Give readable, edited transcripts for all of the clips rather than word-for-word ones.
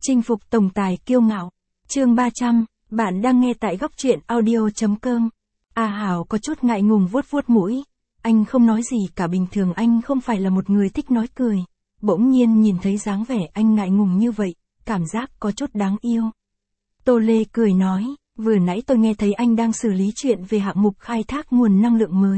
Chinh phục tổng tài kiêu ngạo. Chương 300, bạn đang nghe tại góc truyện audio.com. A Hảo có chút ngại ngùng vuốt vuốt mũi. Anh không nói gì cả, bình thường anh không phải là một người thích nói cười. Bỗng nhiên nhìn thấy dáng vẻ anh ngại ngùng như vậy, cảm giác có chút đáng yêu. Tô Lê cười nói, vừa nãy tôi nghe thấy anh đang xử lý chuyện về hạng mục khai thác nguồn năng lượng mới.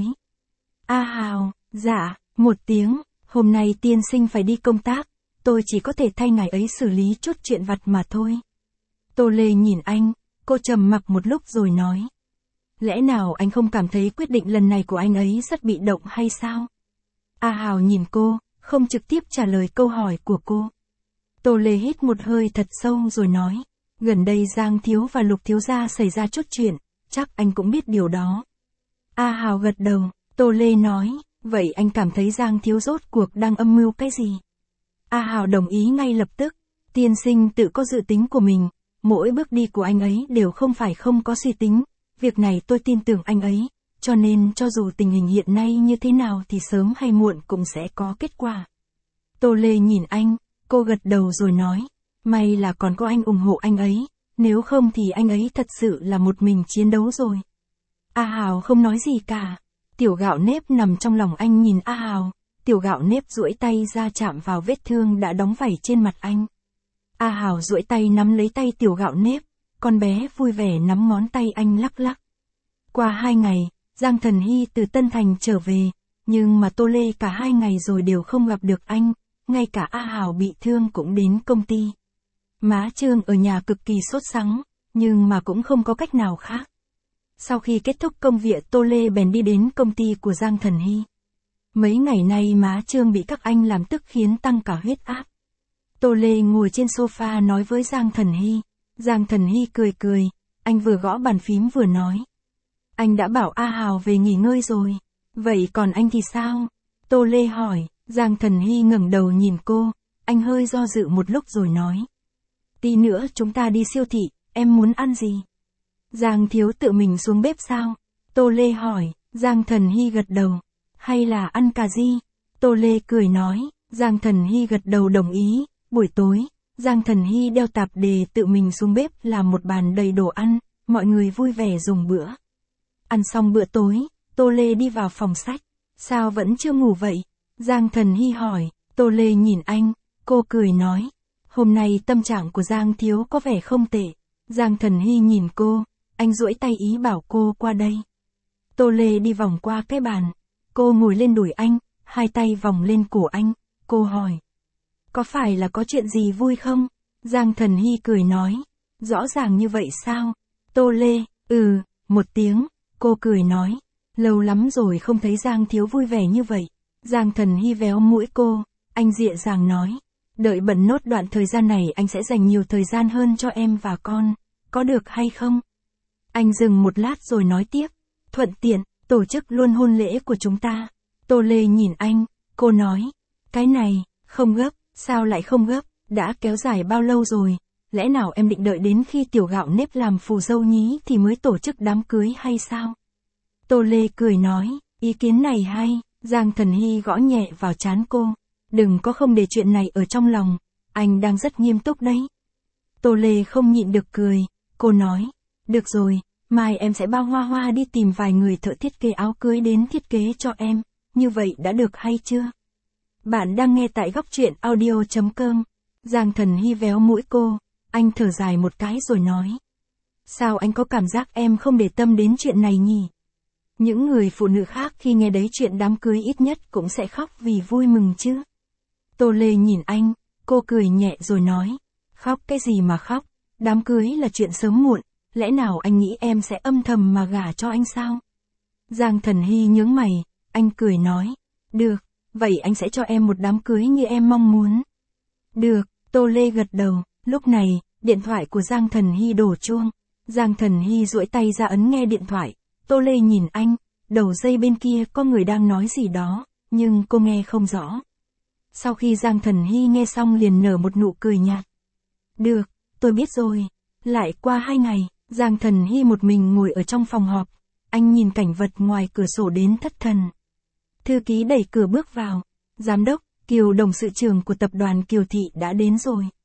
A Hảo, dạ, một tiếng, hôm nay tiên sinh phải đi công tác, tôi chỉ có thể thay ngài ấy xử lý chút chuyện vặt mà thôi. Tô Lê nhìn anh, cô trầm mặc một lúc rồi nói. Lẽ nào anh không cảm thấy quyết định lần này của anh ấy rất bị động hay sao? A Hảo nhìn cô, không trực tiếp trả lời câu hỏi của cô. Tô Lê hít một hơi thật sâu rồi nói, gần đây Giang Thiếu và Lục Thiếu gia xảy ra chút chuyện, chắc anh cũng biết điều đó. A Hảo gật đầu, Tô Lê nói, vậy anh cảm thấy Giang Thiếu rốt cuộc đang âm mưu cái gì? A Hảo đồng ý ngay lập tức, tiên sinh tự có dự tính của mình, mỗi bước đi của anh ấy đều không phải không có suy tính, việc này tôi tin tưởng anh ấy, cho nên cho dù tình hình hiện nay như thế nào thì sớm hay muộn cũng sẽ có kết quả. Tô Lê nhìn anh, cô gật đầu rồi nói, may là còn có anh ủng hộ anh ấy, nếu không thì anh ấy thật sự là một mình chiến đấu rồi. A Hảo không nói gì cả, Tiểu Gạo Nếp nằm trong lòng anh nhìn A Hảo, Tiểu Gạo Nếp duỗi tay ra chạm vào vết thương đã đóng vảy trên mặt anh. A Hảo duỗi tay nắm lấy tay Tiểu Gạo Nếp, con bé vui vẻ nắm ngón tay anh lắc lắc. Qua 2 ngày, Giang Thần Hy từ Tân Thành trở về, nhưng mà Tô Lê cả 2 ngày rồi đều không gặp được anh, ngay cả A Hảo bị thương cũng đến công ty. Má Trương ở nhà cực kỳ sốt sắng, nhưng mà cũng không có cách nào khác. Sau khi kết thúc công việc, Tô Lê bèn đi đến công ty của Giang Thần Hy. Mấy ngày nay má Trương bị các anh làm tức khiến tăng cả huyết áp. Tô Lê ngồi trên sofa nói với Giang Thần Hy. Giang Thần Hy cười cười, anh vừa gõ bàn phím vừa nói. Anh đã bảo A Hảo về nghỉ ngơi rồi, vậy còn anh thì sao? Tô Lê hỏi, Giang Thần Hy ngẩng đầu nhìn cô, anh hơi do dự một lúc rồi nói. Tí nữa chúng ta đi siêu thị, em muốn ăn gì? Giang Thiếu tự mình xuống bếp sao? Tô Lê hỏi, Giang Thần Hy gật đầu. Hay là ăn cà ri? Tô Lê cười nói, Giang Thần Hy gật đầu đồng ý. Buổi tối, Giang Thần Hy đeo tạp dề tự mình xuống bếp làm một bàn đầy đồ ăn, mọi người vui vẻ dùng bữa. Ăn xong bữa tối, Tô Lê đi vào phòng sách. Sao vẫn chưa ngủ vậy? Giang Thần Hy hỏi. Tô Lê nhìn anh, cô cười nói. Hôm nay tâm trạng của Giang Thiếu có vẻ không tệ. Giang Thần Hy nhìn cô, anh duỗi tay ý bảo cô qua đây. Tô Lê đi vòng qua cái bàn. Cô ngồi lên đùi anh, hai tay vòng lên cổ anh, cô hỏi. Có phải là có chuyện gì vui không? Giang Thần Hy cười nói. Rõ ràng như vậy sao? Tô Lê, một tiếng, cô cười nói. Lâu lắm rồi không thấy Giang Thiếu vui vẻ như vậy. Giang Thần Hy véo mũi cô, anh dịu dàng nói. Đợi bận nốt đoạn thời gian này anh sẽ dành nhiều thời gian hơn cho em và con, có được hay không? Anh dừng một lát rồi nói tiếp. Thuận tiện, tổ chức luôn hôn lễ của chúng ta. Tô Lê nhìn anh, cô nói. Cái này, không gấp, sao lại không gấp, đã kéo dài bao lâu rồi, lẽ nào em định đợi đến khi Tiểu Gạo Nếp làm phù dâu nhí thì mới tổ chức đám cưới hay sao? Tô Lê cười nói, ý kiến này hay. Giang Thần Hy gõ nhẹ vào trán cô. Đừng có không để chuyện này ở trong lòng, anh đang rất nghiêm túc đấy. Tô Lê không nhịn được cười, cô nói, được rồi, mai em sẽ bao Hoa Hoa đi tìm vài người thợ thiết kế áo cưới đến thiết kế cho em, như vậy đã được hay chưa? Bạn đang nghe tại góc truyện audio.com. Giang Thần Hy véo mũi cô, anh thở dài một cái rồi nói. Sao anh có cảm giác em không để tâm đến chuyện này nhỉ? Những người phụ nữ khác khi nghe đấy chuyện đám cưới ít nhất cũng sẽ khóc vì vui mừng chứ. Tô Lê nhìn anh, cô cười nhẹ rồi nói. Khóc cái gì mà khóc, đám cưới là chuyện sớm muộn, lẽ nào anh nghĩ em sẽ âm thầm mà gả cho anh sao? Giang Thần Hy nhướng mày, anh cười nói. Được, vậy anh sẽ cho em một đám cưới như em mong muốn. Được, Tô Lê gật đầu, lúc này, điện thoại của Giang Thần Hy đổ chuông. Giang Thần Hy duỗi tay ra ấn nghe điện thoại. Tô Lê nhìn anh, đầu dây bên kia có người đang nói gì đó, nhưng cô nghe không rõ. Sau khi Giang Thần Hy nghe xong liền nở một nụ cười nhạt. Được, tôi biết rồi. Lại qua 2 ngày, Giang Thần Hy một mình ngồi ở trong phòng họp. Anh nhìn cảnh vật ngoài cửa sổ đến thất thần. Thư ký đẩy cửa bước vào. Giám đốc, Kiều Đồng sự trưởng của tập đoàn Kiều Thị đã đến rồi.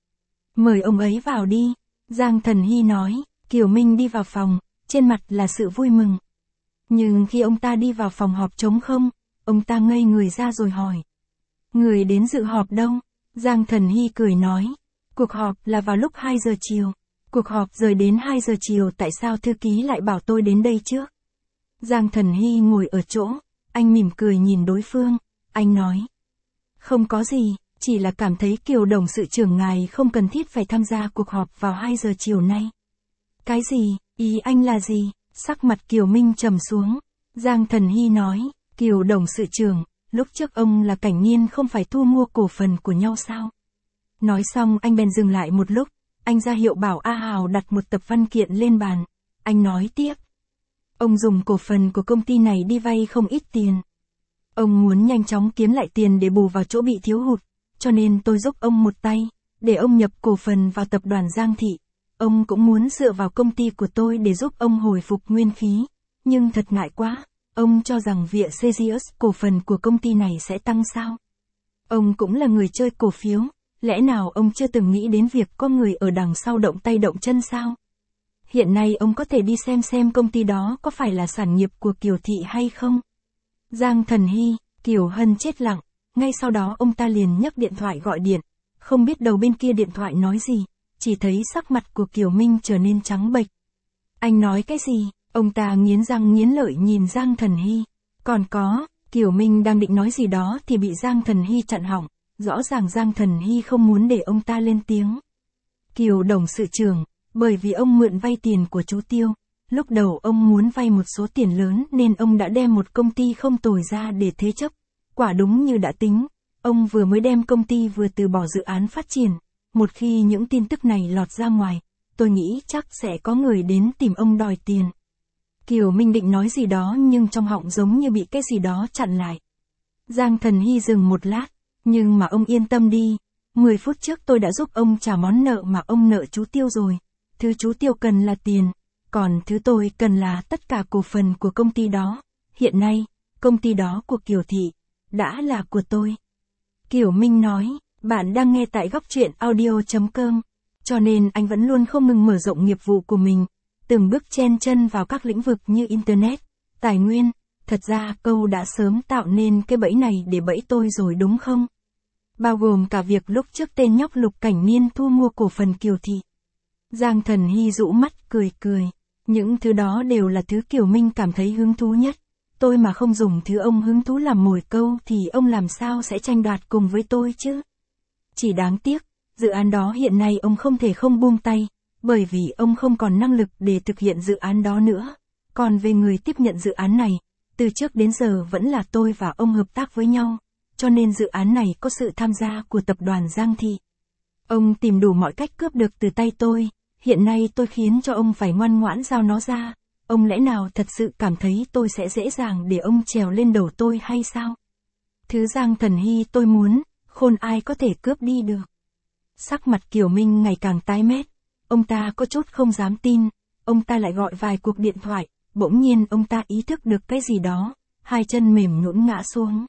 Mời ông ấy vào đi. Giang Thần Hy nói. Kiều Minh đi vào phòng, trên mặt là sự vui mừng. Nhưng khi ông ta đi vào phòng họp trống không, ông ta ngây người ra rồi hỏi. Người đến dự họp đâu? Giang Thần Hy cười nói. Cuộc họp là vào lúc 2 giờ chiều. Cuộc họp rời đến 2 giờ chiều, tại sao thư ký lại bảo tôi đến đây trước? Giang Thần Hy ngồi ở chỗ, anh mỉm cười nhìn đối phương, anh nói. Không có gì, chỉ là cảm thấy Kiều Đồng sự trưởng ngài không cần thiết phải tham gia cuộc họp vào 2 giờ chiều nay. Cái gì, ý anh là gì? Sắc mặt Kiều Minh trầm xuống. Giang Thần Hy nói, Kiều Đồng sự trưởng, lúc trước ông là Cảnh Niên không phải thu mua cổ phần của nhau sao? Nói xong anh bèn dừng lại một lúc, anh ra hiệu bảo A Hào đặt một tập văn kiện lên bàn. Anh nói tiếp. Ông dùng cổ phần của công ty này đi vay không ít tiền. Ông muốn nhanh chóng kiếm lại tiền để bù vào chỗ bị thiếu hụt, cho nên tôi giúp ông một tay, để ông nhập cổ phần vào tập đoàn Giang Thị. Ông cũng muốn dựa vào công ty của tôi để giúp ông hồi phục nguyên khí, nhưng thật ngại quá, ông cho rằng việc Cesius cổ phần của công ty này sẽ tăng sao? Ông cũng là người chơi cổ phiếu, lẽ nào ông chưa từng nghĩ đến việc có người ở đằng sau động tay động chân sao? Hiện nay ông có thể đi xem công ty đó có phải là sản nghiệp của Kiều Thị hay không? Giang Thần Hy, Kiều Hân chết lặng, ngay sau đó ông ta liền nhấc điện thoại gọi điện, không biết đầu bên kia điện thoại nói gì, chỉ thấy sắc mặt của Kiều Minh trở nên trắng bệch. Anh nói cái gì? Ông ta nghiến răng nghiến lợi nhìn Giang Thần Hy. Còn có, Kiều Minh đang định nói gì đó thì bị Giang Thần Hy chặn họng, rõ ràng Giang Thần Hy không muốn để ông ta lên tiếng. Kiều Đồng sự trưởng, bởi vì ông mượn vay tiền của chú Tiêu, lúc đầu ông muốn vay một số tiền lớn nên ông đã đem một công ty không tồi ra để thế chấp. Quả đúng như đã tính, ông vừa mới đem công ty vừa từ bỏ dự án phát triển. Một khi những tin tức này lọt ra ngoài, tôi nghĩ chắc sẽ có người đến tìm ông đòi tiền. Kiều Minh định nói gì đó nhưng trong họng giống như bị cái gì đó chặn lại. Giang Thần Hy dừng một lát, nhưng mà ông yên tâm đi, 10 phút trước tôi đã giúp ông trả món nợ mà ông nợ chú Tiêu rồi. Thứ chú Tiêu cần là tiền, còn thứ tôi cần là tất cả cổ phần của công ty đó. Hiện nay, công ty đó của Kiều Thị đã là của tôi. Kiều Minh nói, bạn đang nghe tại góc truyện audio.com, cho nên anh vẫn luôn không ngừng mở rộng nghiệp vụ của mình, từng bước chen chân vào các lĩnh vực như Internet, tài nguyên. Thật ra câu đã sớm tạo nên cái bẫy này để bẫy tôi rồi đúng không? Bao gồm cả việc lúc trước tên nhóc Lục Cảnh Niên thu mua cổ phần Kiều Thị. Giang Thần Hy rũ mắt cười cười. Những thứ đó đều là thứ Kiều Minh cảm thấy hứng thú nhất. Tôi mà không dùng thứ ông hứng thú làm mồi câu thì ông làm sao sẽ tranh đoạt cùng với tôi chứ? Chỉ đáng tiếc, dự án đó hiện nay ông không thể không buông tay, bởi vì ông không còn năng lực để thực hiện dự án đó nữa. Còn về người tiếp nhận dự án này, từ trước đến giờ vẫn là tôi và ông hợp tác với nhau, cho nên dự án này có sự tham gia của tập đoàn Giang Thị. Ông tìm đủ mọi cách cướp được từ tay tôi, hiện nay tôi khiến cho ông phải ngoan ngoãn giao nó ra. Ông lẽ nào thật sự cảm thấy tôi sẽ dễ dàng để ông trèo lên đầu tôi hay sao? Thứ Giang Thần Hy tôi muốn, khôn ai có thể cướp đi được. Sắc mặt Kiều Minh ngày càng tái mét, ông ta có chút không dám tin, ông ta lại gọi vài cuộc điện thoại, bỗng nhiên ông ta ý thức được cái gì đó, hai chân mềm nhũn ngã xuống.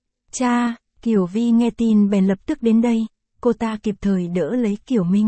Cha, Kiều Vi nghe tin bèn lập tức đến đây, cô ta kịp thời đỡ lấy Kiều Minh.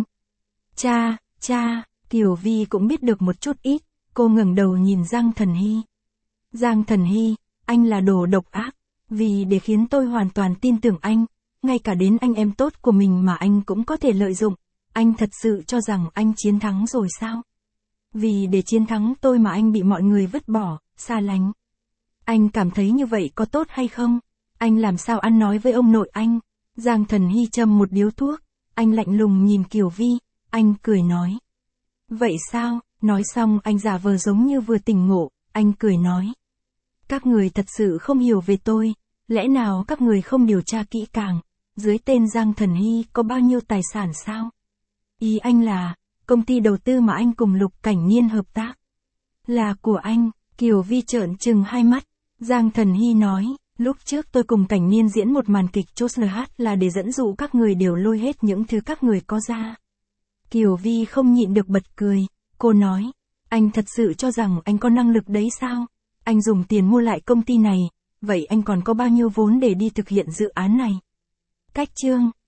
Cha, Kiều Vi cũng biết được một chút ít, cô ngẩng đầu nhìn Giang Thần Hy. Giang Thần Hy, anh là đồ độc ác, vì để khiến tôi hoàn toàn tin tưởng anh, ngay cả đến anh em tốt của mình mà anh cũng có thể lợi dụng, anh thật sự cho rằng anh chiến thắng rồi sao? Vì để chiến thắng tôi mà anh bị mọi người vứt bỏ, xa lánh. Anh cảm thấy như vậy có tốt hay không? Anh làm sao ăn nói với ông nội anh? Giang Thần Hy châm một điếu thuốc, anh lạnh lùng nhìn Kiều Vi, anh cười nói. Vậy sao? Nói xong anh giả vờ giống như vừa tỉnh ngộ, anh cười nói. Các người thật sự không hiểu về tôi, lẽ nào các người không điều tra kỹ càng, dưới tên Giang Thần Hy có bao nhiêu tài sản sao? Ý anh là, công ty đầu tư mà anh cùng Lục Cảnh Niên hợp tác là của anh. Kiều Vi trợn trừng hai mắt. Giang Thần Hy nói, lúc trước tôi cùng Cảnh Niên diễn một màn kịch chốt là để dẫn dụ các người đều lôi hết những thứ các người có ra. Kiều Vi không nhịn được bật cười, cô nói, anh thật sự cho rằng anh có năng lực đấy sao? Anh dùng tiền mua lại công ty này, vậy anh còn có bao nhiêu vốn để đi thực hiện dự án này? Cách chương